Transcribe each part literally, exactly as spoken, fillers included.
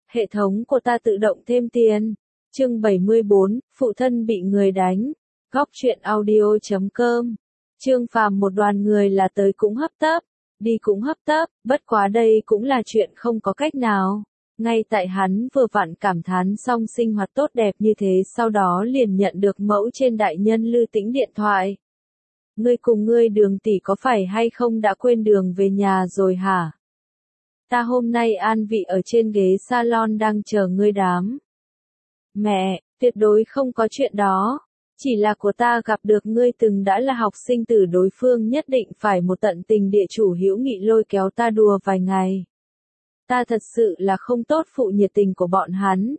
Hệ thống của ta tự động thêm tiền. Chương bảy mươi bốn, phụ thân bị người đánh. Góc truyện audio chấm com. Trương Phàm một đoàn người là tới cũng hấp tấp, đi cũng hấp tấp, bất quá đây cũng là chuyện không có cách nào. Ngay tại hắn vừa vặn cảm thán xong sinh hoạt tốt đẹp như thế, sau đó liền nhận được mẫu trên đại nhân Lư Tĩnh điện thoại. Ngươi cùng ngươi Đường tỷ có phải hay không đã quên đường về nhà rồi hả? Ta hôm nay an vị ở trên ghế salon đang chờ ngươi đám. Mẹ, tuyệt đối không có chuyện đó. Chỉ là của ta gặp được ngươi từng đã là học sinh tử đối phương nhất định phải một tận tình địa chủ hữu nghị lôi kéo ta đùa vài ngày. Ta thật sự là không tốt phụ nhiệt tình của bọn hắn.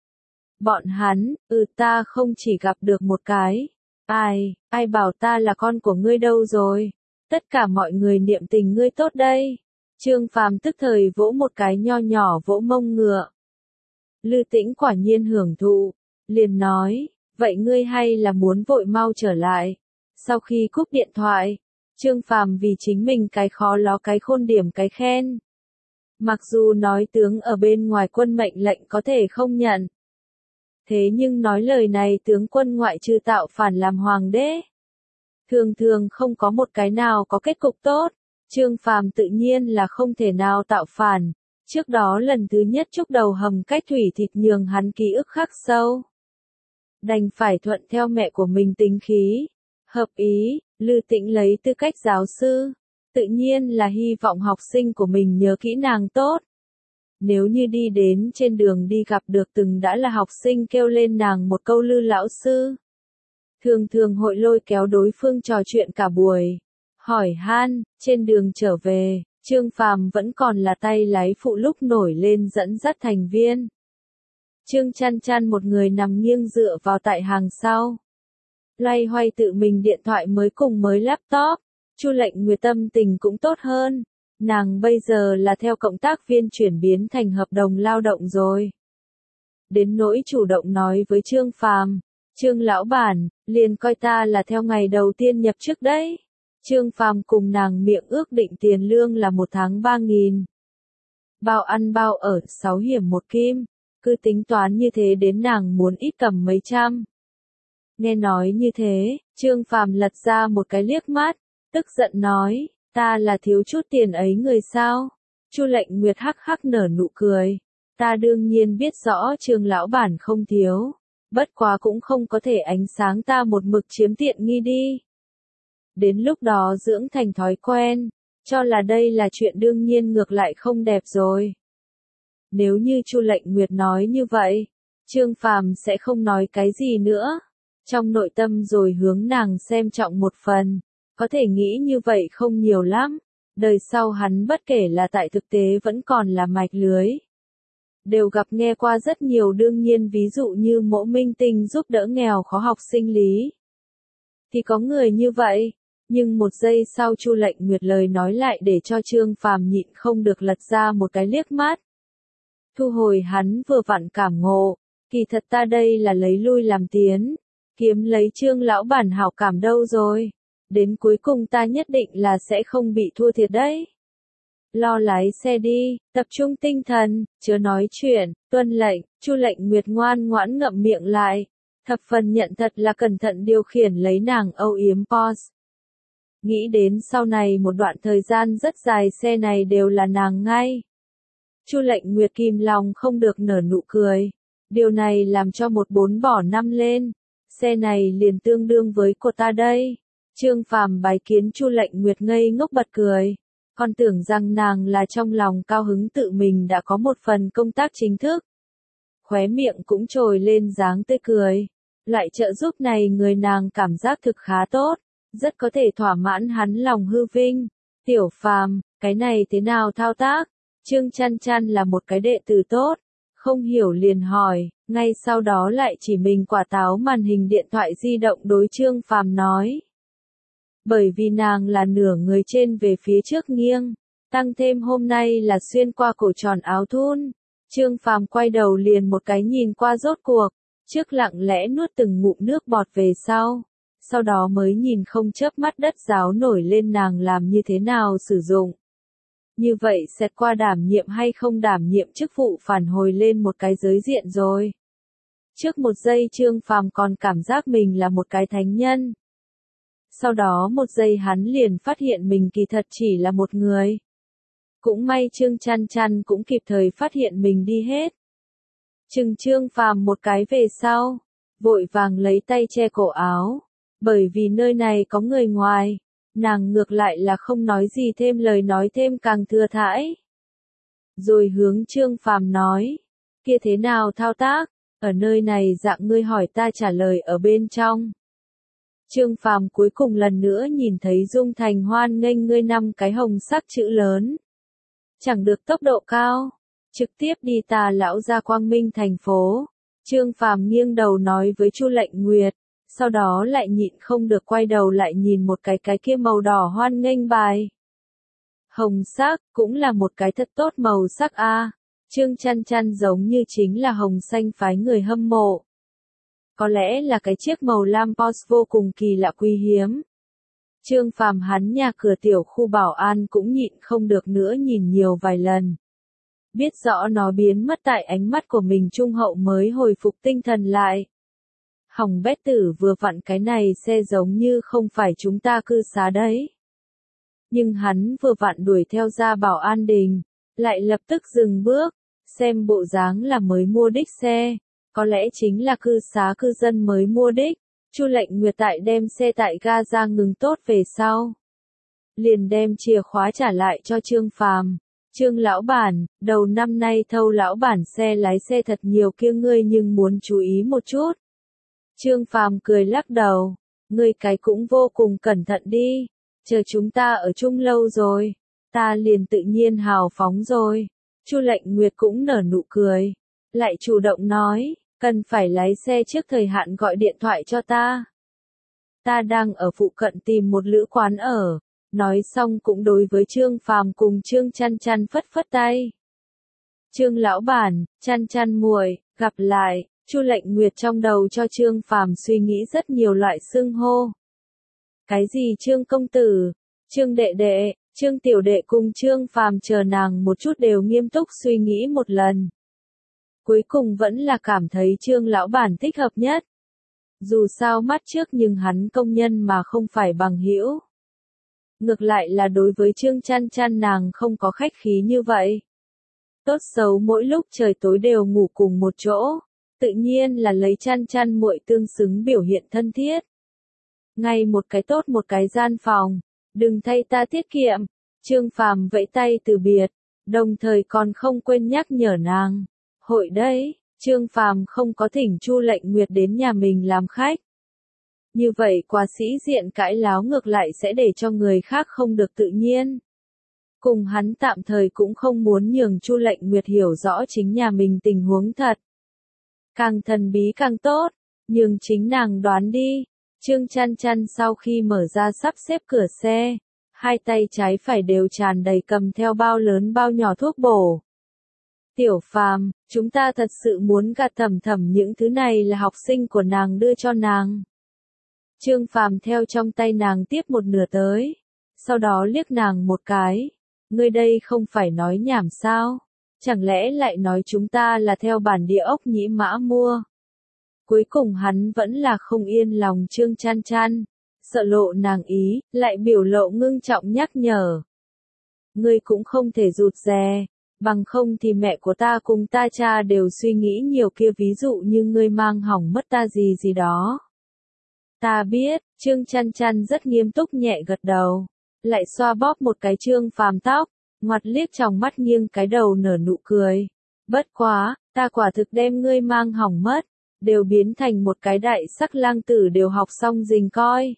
Bọn hắn, ừ ta không chỉ gặp được một cái. Ai, ai bảo ta là con của ngươi đâu rồi. Tất cả mọi người niệm tình ngươi tốt đây. Trương Phàm tức thời vỗ một cái nho nhỏ vỗ mông ngựa. Lư Tĩnh quả nhiên hưởng thụ, liền nói, vậy ngươi hay là muốn vội mau trở lại. Sau khi cúp điện thoại, Trương Phàm vì chính mình cái khó ló cái khôn điểm cái khen. Mặc dù nói tướng ở bên ngoài quân mệnh lệnh có thể không nhận. Thế nhưng nói lời này tướng quân ngoại trừ tạo phản làm hoàng đế. Thường thường không có một cái nào có kết cục tốt. Trương Phàm tự nhiên là không thể nào tạo phản. Trước đó lần thứ nhất chúc đầu hầm cách thủy thịt nhường hắn ký ức khắc sâu. Đành phải thuận theo mẹ của mình tính khí. Hợp ý, Lư Tĩnh lấy tư cách giáo sư. Tự nhiên là hy vọng học sinh của mình nhớ kỹ nàng tốt. Nếu như đi đến trên đường đi gặp được từng đã là học sinh kêu lên nàng một câu Lư lão sư. Thường thường hội lôi kéo đối phương trò chuyện cả buổi. Hỏi han, trên đường trở về, Trương Phàm vẫn còn là tay lái phụ lúc nổi lên dẫn dắt thành viên. Trương Chăn Chăn một người nằm nghiêng dựa vào tại hàng sau. Loay hoay tự mình điện thoại mới cùng mới laptop. Chu Lệnh Nguyệt tâm tình cũng tốt hơn. Nàng bây giờ là theo cộng tác viên chuyển biến thành hợp đồng lao động rồi. Đến nỗi chủ động nói với Trương Phàm, Trương lão bản, liền coi ta là theo ngày đầu tiên nhập chức đấy. Trương Phàm cùng nàng miệng ước định tiền lương là một tháng ba nghìn. Bao ăn bao ở sáu hiểm một kim. Cứ tính toán như thế đến nàng muốn ít cầm mấy trăm. Nghe nói như thế, Trương Phàm lật ra một cái liếc mắt, tức giận nói, ta là thiếu chút tiền ấy người sao? Chu Lệnh Nguyệt hắc hắc nở nụ cười. Ta đương nhiên biết rõ Trương lão bản không thiếu. Bất quá cũng không có thể ánh sáng ta một mực chiếm tiện nghi đi. Đến lúc đó dưỡng thành thói quen, cho là đây là chuyện đương nhiên ngược lại không đẹp rồi. Nếu như Chu Lệnh Nguyệt nói như vậy, Trương Phàm sẽ không nói cái gì nữa. Trong nội tâm rồi hướng nàng xem trọng một phần, có thể nghĩ như vậy không nhiều lắm. Đời sau hắn bất kể là tại thực tế vẫn còn là mạch lưới. Đều gặp nghe qua rất nhiều đương nhiên ví dụ như Mộ Minh Tinh giúp đỡ nghèo khó học sinh lý. Thì có người như vậy. Nhưng một giây sau Chu Lệnh Nguyệt lời nói lại để cho Trương Phàm nhịn không được lật ra một cái liếc mắt. Thu hồi hắn vừa vặn cảm ngộ, kỳ thật ta đây là lấy lui làm tiến, kiếm lấy Trương lão bản hảo cảm đâu rồi. Đến cuối cùng ta nhất định là sẽ không bị thua thiệt đấy. Lo lái xe đi, tập trung tinh thần, chớ nói chuyện, tuân lệnh. Chu Lệnh Nguyệt ngoan ngoãn ngậm miệng lại, thập phần nhận thật là cẩn thận điều khiển lấy nàng âu yếm Porsche. Nghĩ đến sau này một đoạn thời gian rất dài xe này đều là nàng ngay. Chu Lệnh Nguyệt kìm lòng không được nở nụ cười. Điều này làm cho một bốn bỏ năm lên. Xe này liền tương đương với của ta đây. Trương Phàm bái kiến Chu Lệnh Nguyệt ngây ngốc bật cười. Còn tưởng rằng nàng là trong lòng cao hứng tự mình đã có một phần công tác chính thức. Khóe miệng cũng trồi lên dáng tươi cười. Loại trợ giúp này người nàng cảm giác thực khá tốt. Rất có thể thỏa mãn hắn lòng hư vinh. Tiểu Phàm, cái này thế nào thao tác? Trương Chăn Chăn là một cái đệ tử tốt. Không hiểu liền hỏi, ngay sau đó lại chỉ mình quả táo màn hình điện thoại di động đối Trương Phàm nói. Bởi vì nàng là nửa người trên về phía trước nghiêng. Tăng thêm hôm nay là xuyên qua cổ tròn áo thun. Trương Phàm quay đầu liền một cái nhìn qua rốt cuộc. Trước lặng lẽ nuốt từng ngụm nước bọt về sau. Sau đó mới nhìn không chớp mắt đất giáo nổi lên nàng làm như thế nào sử dụng. Như vậy xét qua đảm nhiệm hay không đảm nhiệm chức vụ phản hồi lên một cái giới diện rồi. Trước một giây Trương Phàm còn cảm giác mình là một cái thánh nhân. Sau đó một giây hắn liền phát hiện mình kỳ thật chỉ là một người. Cũng may Trương Chăn Chăn cũng kịp thời phát hiện mình đi hết. Chừng Trương Phàm một cái về sau, vội vàng lấy tay che cổ áo. Bởi vì nơi này có người ngoài, nàng ngược lại là không nói gì thêm lời nói thêm càng thừa thãi. Rồi hướng Trương Phàm nói, kia thế nào thao tác, ở nơi này dạng ngươi hỏi ta trả lời ở bên trong. Trương Phàm cuối cùng lần nữa nhìn thấy Dung Thành hoan nghênh ngươi năm cái hồng sắc chữ lớn. Chẳng được tốc độ cao, trực tiếp đi Tà lão ra Quang Minh thành phố. Trương Phàm nghiêng đầu nói với Chu Lệnh Nguyệt, sau đó lại nhịn không được quay đầu lại nhìn một cái cái kia màu đỏ hoan nghênh bài. Hồng sắc, cũng là một cái thật tốt màu sắc a. À. Trương Chăn Chăn giống như chính là hồng xanh phái người hâm mộ. Có lẽ là cái chiếc màu lam Porsche vô cùng kỳ lạ quý hiếm. Trương Phàm hắn nhà cửa tiểu khu bảo an cũng nhịn không được nữa nhìn nhiều vài lần. Biết rõ nó biến mất tại ánh mắt của mình trung hậu mới hồi phục tinh thần lại. Hỏng bét tử vừa vặn cái này xe giống như không phải chúng ta cư xá đấy. Nhưng hắn vừa vặn đuổi theo ra bảo an đình, lại lập tức dừng bước, xem bộ dáng là mới mua đích xe, có lẽ chính là cư xá cư dân mới mua đích. Chu Lệnh Nguyệt tại đem xe tại ga ra ngừng tốt về sau, liền đem chìa khóa trả lại cho Trương Phàm. Trương lão bản, đầu năm nay thâu lão bản xe lái xe thật nhiều kia ngươi nhưng muốn chú ý một chút. Trương Phàm cười lắc đầu, ngươi cái cũng vô cùng cẩn thận đi, chờ chúng ta ở chung lâu rồi, ta liền tự nhiên hào phóng rồi. Chu Lệnh Nguyệt cũng nở nụ cười, lại chủ động nói, cần phải lái xe trước thời hạn gọi điện thoại cho ta. Ta đang ở phụ cận tìm một lữ quán ở. Nói xong cũng đối với Trương Phàm cùng Trương Chăn Chăn phất phất tay. Trương lão bản, Chăn Chăn muội, gặp lại. Chu Lệnh Nguyệt trong đầu cho Trương Phàm suy nghĩ rất nhiều loại xưng hô. Cái gì Trương công tử, Trương đệ đệ, Trương tiểu đệ cùng Trương Phàm chờ nàng một chút đều nghiêm túc suy nghĩ một lần. Cuối cùng vẫn là cảm thấy Trương lão bản thích hợp nhất. Dù sao mắt trước nhưng hắn công nhân mà không phải bằng hữu. Ngược lại là đối với Trương Chăn Chăn nàng không có khách khí như vậy. Tốt xấu mỗi lúc trời tối đều ngủ cùng một chỗ, tự nhiên là lấy Chăn Chăn muội tương xứng biểu hiện thân thiết. Ngay một cái tốt một cái gian phòng, đừng thay ta tiết kiệm. Trương Phàm vẫy tay từ biệt, đồng thời còn không quên nhắc nhở nàng. Hội đấy, Trương Phàm không có thỉnh Chu Lệnh Nguyệt đến nhà mình làm khách. Như vậy quá sĩ diện cãi láo ngược lại sẽ để cho người khác không được tự nhiên. Cùng hắn tạm thời cũng không muốn nhường Chu Lệnh Nguyệt hiểu rõ chính nhà mình tình huống thật. Càng thần bí càng tốt, nhường chính nàng đoán đi. Trương Chăn Chăn sau khi mở ra sắp xếp cửa xe, hai tay trái phải đều tràn đầy cầm theo bao lớn bao nhỏ thuốc bổ. Tiểu Phàm, chúng ta thật sự muốn gạt Thẩm Thẩm những thứ này là học sinh của nàng đưa cho nàng. Trương Phàm theo trong tay nàng tiếp một nửa tới, sau đó liếc nàng một cái, ngươi đây không phải nói nhảm sao, chẳng lẽ lại nói chúng ta là theo bản địa ốc nhĩ mã mua. Cuối cùng hắn vẫn là không yên lòng Trương Chăn Chăn, sợ lộ nàng ý, lại biểu lộ ngưng trọng nhắc nhở. Ngươi cũng không thể rụt rè, bằng không thì mẹ của ta cùng ta cha đều suy nghĩ nhiều kia ví dụ như ngươi mang hỏng mất ta gì gì đó. Ta biết, Trương Chăn Chăn rất nghiêm túc nhẹ gật đầu, lại xoa bóp một cái Trương Phàm tóc, ngoặt liếc trong mắt nghiêng cái đầu nở nụ cười. Bất quá, ta quả thực đem ngươi mang hỏng mất, đều biến thành một cái đại sắc lang tử đều học xong rình coi.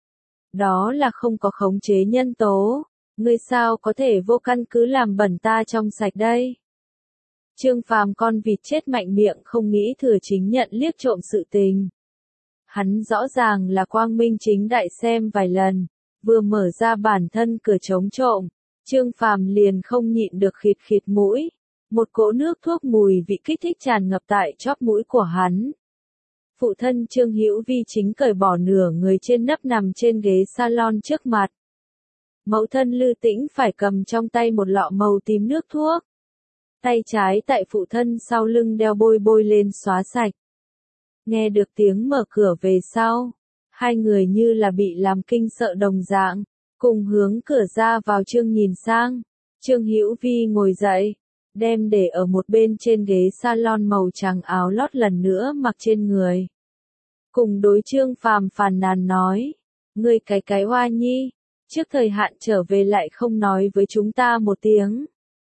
Đó là không có khống chế nhân tố, ngươi sao có thể vô căn cứ làm bẩn ta trong sạch đây. Trương Phàm con vịt chết mạnh miệng không nghĩ thừa chính nhận liếc trộm sự tình. Hắn rõ ràng là quang minh chính đại xem vài lần, vừa mở ra bản thân cửa chống trộm, Trương Phàm liền không nhịn được khịt khịt mũi, một cỗ nước thuốc mùi vị kích thích tràn ngập tại chóp mũi của hắn. Phụ thân Trương Hữu Vi chính cởi bỏ nửa người trên nấp nằm trên ghế salon trước mặt. Mẫu thân Lư Tĩnh phải cầm trong tay một lọ màu tím nước thuốc. Tay trái tại phụ thân sau lưng đeo bôi bôi lên xóa sạch. Nghe được tiếng mở cửa về sau, hai người như là bị làm kinh sợ đồng dạng, cùng hướng cửa ra vào Trương nhìn sang. Trương Hữu Vi ngồi dậy, đem để ở một bên trên ghế salon màu trắng áo lót lần nữa mặc trên người. Cùng đối Trương Phàm phàn nàn nói, ngươi cái cái hoa nhi, trước thời hạn trở về lại không nói với chúng ta một tiếng.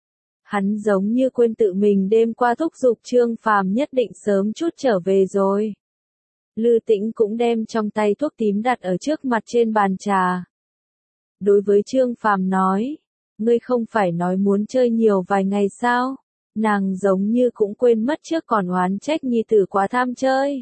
Hắn giống như quên tự mình đêm qua thúc giục Trương Phàm nhất định sớm chút trở về rồi. Lư Tĩnh cũng đem trong tay thuốc tím đặt ở trước mặt trên bàn trà. Đối với Trương Phàm nói, ngươi không phải nói muốn chơi nhiều vài ngày sao? Nàng giống như cũng quên mất trước còn oán trách nhi tử quá tham chơi.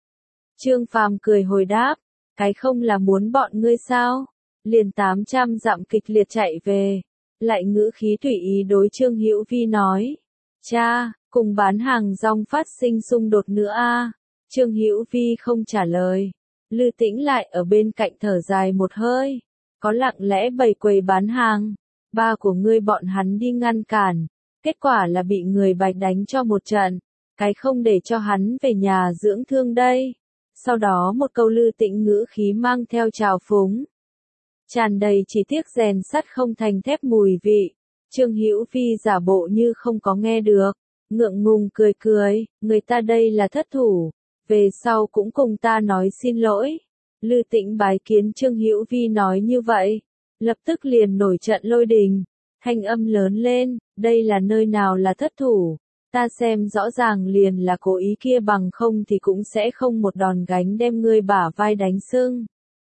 Trương Phàm cười hồi đáp, cái không là muốn bọn ngươi sao? Liền tám trăm dặm kịch liệt chạy về. Lại ngữ khí tùy ý đối Trương Hữu Vi nói, cha, cùng bán hàng rong phát sinh xung đột nữa a. Trương Hữu Vi không trả lời. Lư Tĩnh lại ở bên cạnh thở dài một hơi, có lặng lẽ bày quầy bán hàng. Ba của ngươi bọn hắn đi ngăn cản, kết quả là bị người Bạch đánh cho một trận, cái không để cho hắn về nhà dưỡng thương đây. Sau đó một câu Lư Tĩnh ngữ khí mang theo trào phúng, tràn đầy chỉ tiếc rèn sắt không thành thép mùi vị. Trương Hữu Vi giả bộ như không có nghe được, ngượng ngùng cười cười, người ta đây là thất thủ, về sau cũng cùng ta nói xin lỗi. Lư Tĩnh bái kiến Trương Hữu Vi nói như vậy, lập tức liền nổi trận lôi đình, thanh âm lớn lên, đây là nơi nào là thất thủ, ta xem rõ ràng liền là cố ý kia, bằng không thì cũng sẽ không một đòn gánh đem ngươi bả vai đánh sưng.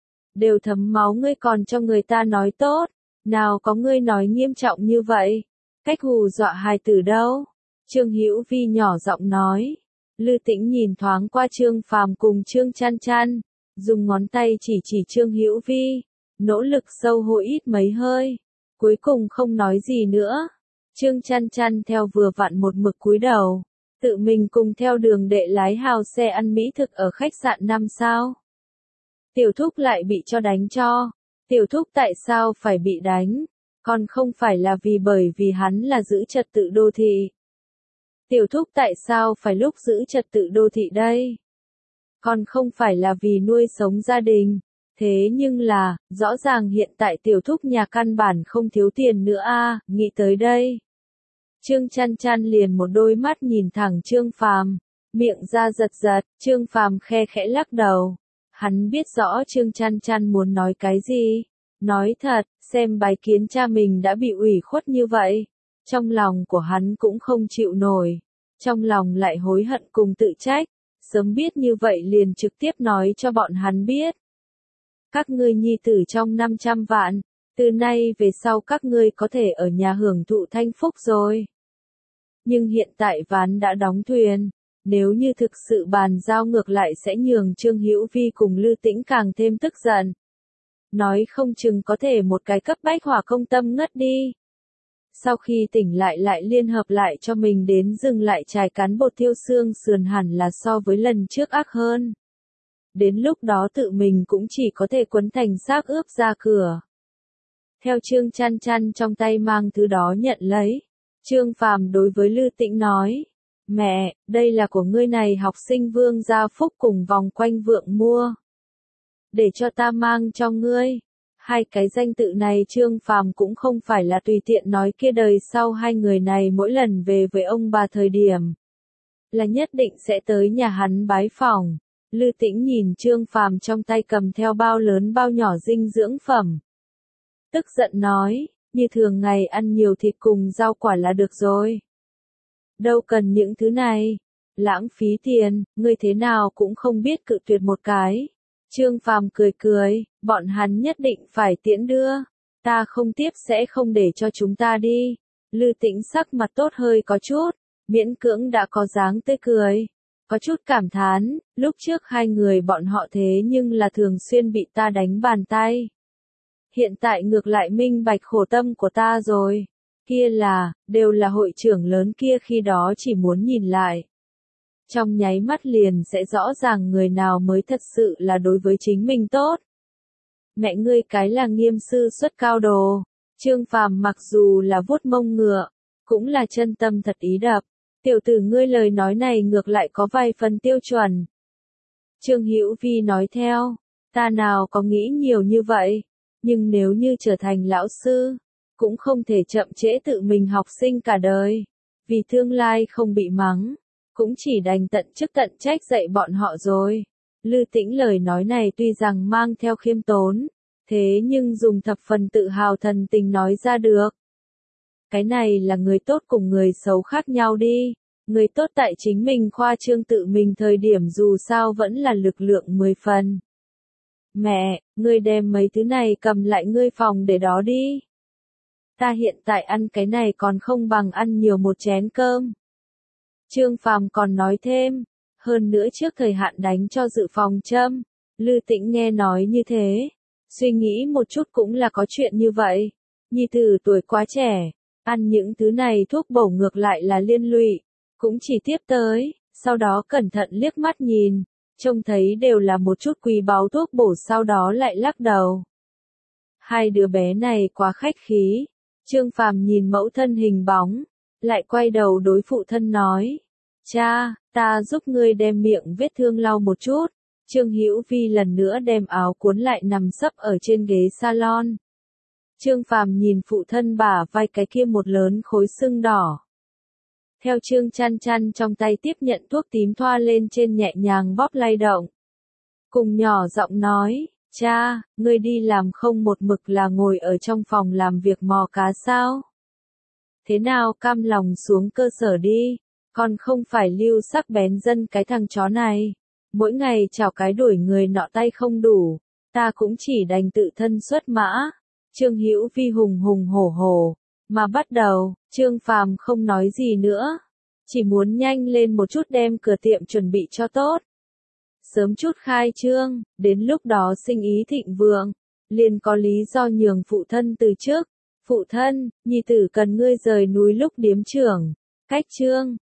Đều thấm máu ngươi còn cho người ta nói tốt, nào có ngươi nói nghiêm trọng như vậy, cách hù dọa hài tử đâu. Trương Hữu Vi nhỏ giọng nói. Lư Tĩnh nhìn thoáng qua Trương Phàm cùng Trương Chăn Chăn, dùng ngón tay chỉ chỉ Trương Hữu Vi, nỗ lực sâu hô ít mấy hơi, cuối cùng không nói gì nữa. Trương Chăn Chăn theo vừa vặn một mực cúi đầu, tự mình cùng theo đường đệ lái hào xe ăn mỹ thực ở khách sạn năm sao. Tiểu Thúc lại bị cho đánh cho. Tiểu Thúc tại sao phải bị đánh? Còn không phải là vì bởi vì hắn là giữ trật tự đô thị. Tiểu Thúc tại sao phải lúc giữ trật tự đô thị đây? Còn không phải là vì nuôi sống gia đình. Thế nhưng là, rõ ràng hiện tại Tiểu Thúc nhà căn bản không thiếu tiền nữa a. Nghĩ tới đây, Trương Chăn Chăn liền một đôi mắt nhìn thẳng Trương Phàm, miệng ra giật giật. Trương Phàm khe khẽ lắc đầu. Hắn biết rõ Trương Chăn Chăn muốn nói cái gì. Nói thật, xem bái kiến cha mình đã bị ủy khuất như vậy, trong lòng của hắn cũng không chịu nổi, trong lòng lại hối hận cùng tự trách, sớm biết như vậy liền trực tiếp nói cho bọn hắn biết. Các ngươi nhi tử trong năm trăm vạn, từ nay về sau các ngươi có thể ở nhà hưởng thụ thanh phúc rồi. Nhưng hiện tại ván đã đóng thuyền, nếu như thực sự bàn giao ngược lại sẽ nhường Trương Hữu Vi cùng Lư Tĩnh càng thêm tức giận. Nói không chừng có thể một cái cấp bách hỏa công tâm ngất đi. Sau khi tỉnh lại lại liên hợp lại cho mình đến dừng lại chài cán bột thiêu xương sườn hẳn là so với lần trước ác hơn. Đến lúc đó tự mình cũng chỉ có thể quấn thành xác ướp ra cửa. Theo Trương Chăn Chăn trong tay mang thứ đó nhận lấy, Trương Phàm đối với Lư Tĩnh nói, mẹ, đây là của ngươi này học sinh Vương Gia Phúc cùng vòng quanh vượng mua. Để cho ta mang cho ngươi. Hai cái danh tự này Trương Phàm cũng không phải là tùy tiện nói, kia đời sau hai người này mỗi lần về với ông bà thời điểm là nhất định sẽ tới nhà hắn bái phỏng. Lư Tĩnh nhìn Trương Phàm trong tay cầm theo bao lớn bao nhỏ dinh dưỡng phẩm, tức giận nói, như thường ngày ăn nhiều thịt cùng rau quả là được rồi. Đâu cần những thứ này, lãng phí tiền, ngươi thế nào cũng không biết cự tuyệt một cái. Trương Phàm cười cười, bọn hắn nhất định phải tiễn đưa, ta không tiếp sẽ không để cho chúng ta đi. Lư Tĩnh sắc mặt tốt hơi có chút, miễn cưỡng đã có dáng tươi cười, có chút cảm thán, lúc trước hai người bọn họ thế nhưng là thường xuyên bị ta đánh bàn tay. Hiện tại ngược lại minh bạch khổ tâm của ta rồi, kia là, đều là hội trưởng lớn kia khi đó chỉ muốn nhìn lại. Trong nháy mắt liền sẽ rõ ràng người nào mới thật sự là đối với chính mình tốt. Mẹ ngươi cái là nghiêm sư xuất cao đồ. Trương Phàm mặc dù là vuốt mông ngựa, cũng là chân tâm thật ý đập. Tiểu tử ngươi lời nói này ngược lại có vài phần tiêu chuẩn. Trương Hữu Vi nói theo, ta nào có nghĩ nhiều như vậy, nhưng nếu như trở thành lão sư, cũng không thể chậm trễ tự mình học sinh cả đời, vì tương lai không bị mắng, cũng chỉ đành tận chức tận trách dạy bọn họ rồi. Lư Tĩnh lời nói này tuy rằng mang theo khiêm tốn, thế nhưng dùng thập phần tự hào thần tình nói ra được. Cái này là người tốt cùng người xấu khác nhau đi. Người tốt tại chính mình khoa trương tự mình thời điểm dù sao vẫn là lực lượng mười phần. Mẹ, ngươi đem mấy thứ này cầm lại ngươi phòng để đó đi. Ta hiện tại ăn cái này còn không bằng ăn nhiều một chén cơm. Trương Phàm còn nói thêm, hơn nữa trước thời hạn đánh cho dự phòng châm. Lư Tĩnh nghe nói như thế, suy nghĩ một chút cũng là có chuyện như vậy. Nhi tử tuổi quá trẻ, ăn những thứ này thuốc bổ ngược lại là liên lụy. Cũng chỉ tiếp tới, sau đó cẩn thận liếc mắt nhìn, trông thấy đều là một chút quý báu thuốc bổ sau đó lại lắc đầu. Hai đứa bé này quá khách khí, Trương Phàm nhìn mẫu thân hình bóng, lại quay đầu đối phụ thân nói, cha, ta giúp ngươi đem miệng vết thương lau một chút. Trương Hữu Vi lần nữa đem áo cuốn lại nằm sấp ở trên ghế salon. Trương Phàm nhìn phụ thân bả vai cái kia một lớn khối sưng đỏ. Theo Trương Chăn Chăn trong tay tiếp nhận thuốc tím thoa lên trên nhẹ nhàng bóp lay động. Cùng nhỏ giọng nói, cha, ngươi đi làm không một mực là ngồi ở trong phòng làm việc mò cá sao? Thế nào cam lòng xuống cơ sở đi, còn không phải lưu sắc bén dân cái thằng chó này. Mỗi ngày chào cái đuổi người nọ tay không đủ, ta cũng chỉ đành tự thân xuất mã. Trương Hữu Vi hùng hùng hổ hổ. Mà bắt đầu, Trương Phàm không nói gì nữa, chỉ muốn nhanh lên một chút đem cửa tiệm chuẩn bị cho tốt. Sớm chút khai trương, đến lúc đó sinh ý thịnh vượng, liền có lý do nhường phụ thân từ trước. Phụ thân, nhi tử cần ngươi rời núi lúc điếm trưởng, cách trương,